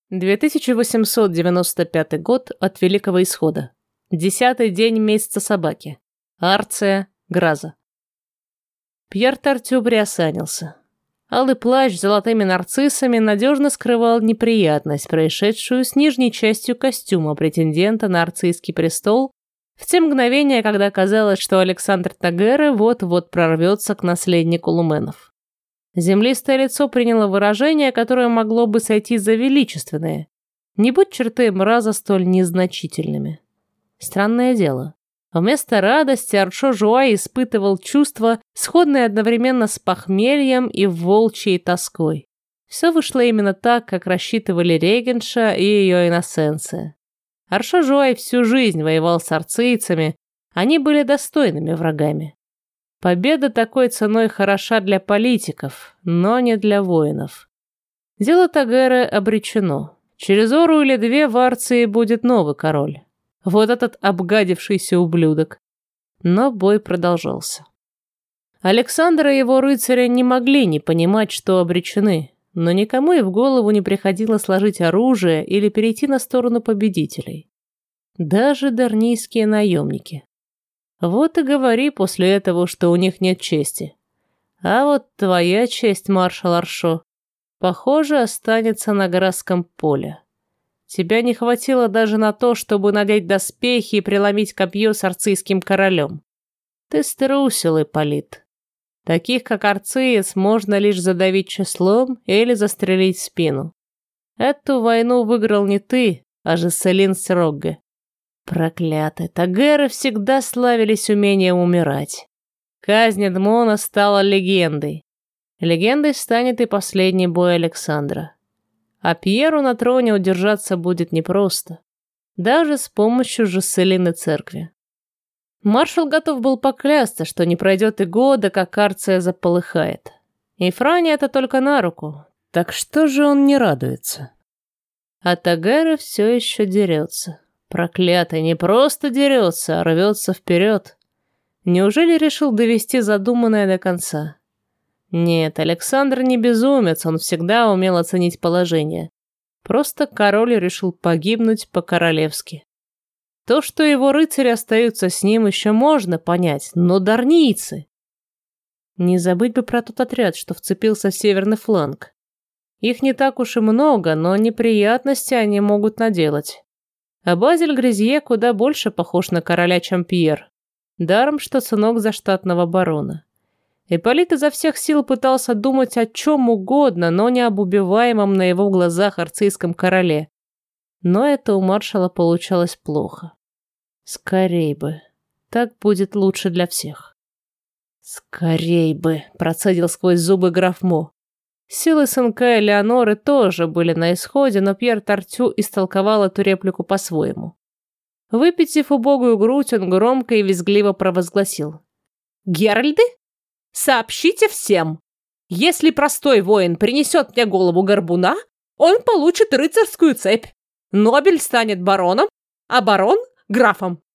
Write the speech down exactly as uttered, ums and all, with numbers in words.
две тысячи восемьсот девяносто пятый год от Великого Исхода. Десятый день месяца собаки. Арция, Граза. Пьер Тартю приосанился. Алый плащ с золотыми нарциссами надежно скрывал неприятность, происшедшую с нижней частью костюма претендента на арцийский престол в те мгновения, когда казалось, что Александр Тагера вот-вот прорвется к наследнику Луменов. Землистое лицо приняло выражение, которое могло бы сойти за величественное, не будь черты мраза столь незначительными. Странное дело. Вместо радости Аршо Жуай испытывал чувства, сходные одновременно с похмельем и волчьей тоской. Все вышло именно так, как рассчитывали регенша и ее иносенция. Аршо Жуай всю жизнь воевал с арцийцами, они были достойными врагами. Победа такой ценой хороша для политиков, но не для воинов. Дело Тагеры обречено. Через ору или две в Арции будет новый король. Вот этот обгадившийся ублюдок. Но бой продолжался. Александр и его рыцари не могли не понимать, что обречены, но никому и в голову не приходило сложить оружие или перейти на сторону победителей. Даже дарнийские наемники. Вот и говори после этого, что у них нет чести. А вот твоя честь, маршал Аршо, похоже, останется на Гразском поле. Тебя не хватило даже на то, чтобы надеть доспехи и преломить копье с арцийским королем. Ты струсил, Ипполит. Таких, как арциец, можно лишь задавить числом или застрелить в спину. Эту войну выиграл не ты, а Жесселин Срогге. Проклятые, Тагеры всегда славились умением умирать. Казнь Эдмона стала легендой. Легендой станет и последний бой Александра. А Пьеру на троне удержаться будет непросто. Даже с помощью Жесселины церкви. Маршал готов был поклясться, что не пройдет и года, как Арция заполыхает. И Фране это только на руку. Так что же он не радуется? А Тагера все еще дерется. Проклятый, не просто дерется, а рвется вперед. Неужели решил довести задуманное до конца? Нет, Александр не безумец, он всегда умел оценить положение. Просто король решил погибнуть по-королевски. То, что его рыцари остаются с ним, еще можно понять, но дарнийцы... Не забыть бы про тот отряд, что вцепился в северный фланг. Их не так уж и много, но неприятности они могут наделать. А Базиль Гризье куда больше похож на короля, чем Пьер. Даром, что сынок заштатного барона. Ипполит изо всех сил пытался думать о чем угодно, но не об убиваемом на его глазах арцийском короле. Но это у маршала получалось плохо. Скорей бы. Так будет лучше для всех. Скорей бы, процедил сквозь зубы граф Мо. Силы сынка Элеоноры тоже были на исходе, но Пьер Тартю истолковал эту реплику по-своему. Выпитив убогую грудь, он громко и визгливо провозгласил. «Геральды? Сообщите всем! Если простой воин принесет мне голову горбуна, он получит рыцарскую цепь. Нобель станет бароном, а барон — графом.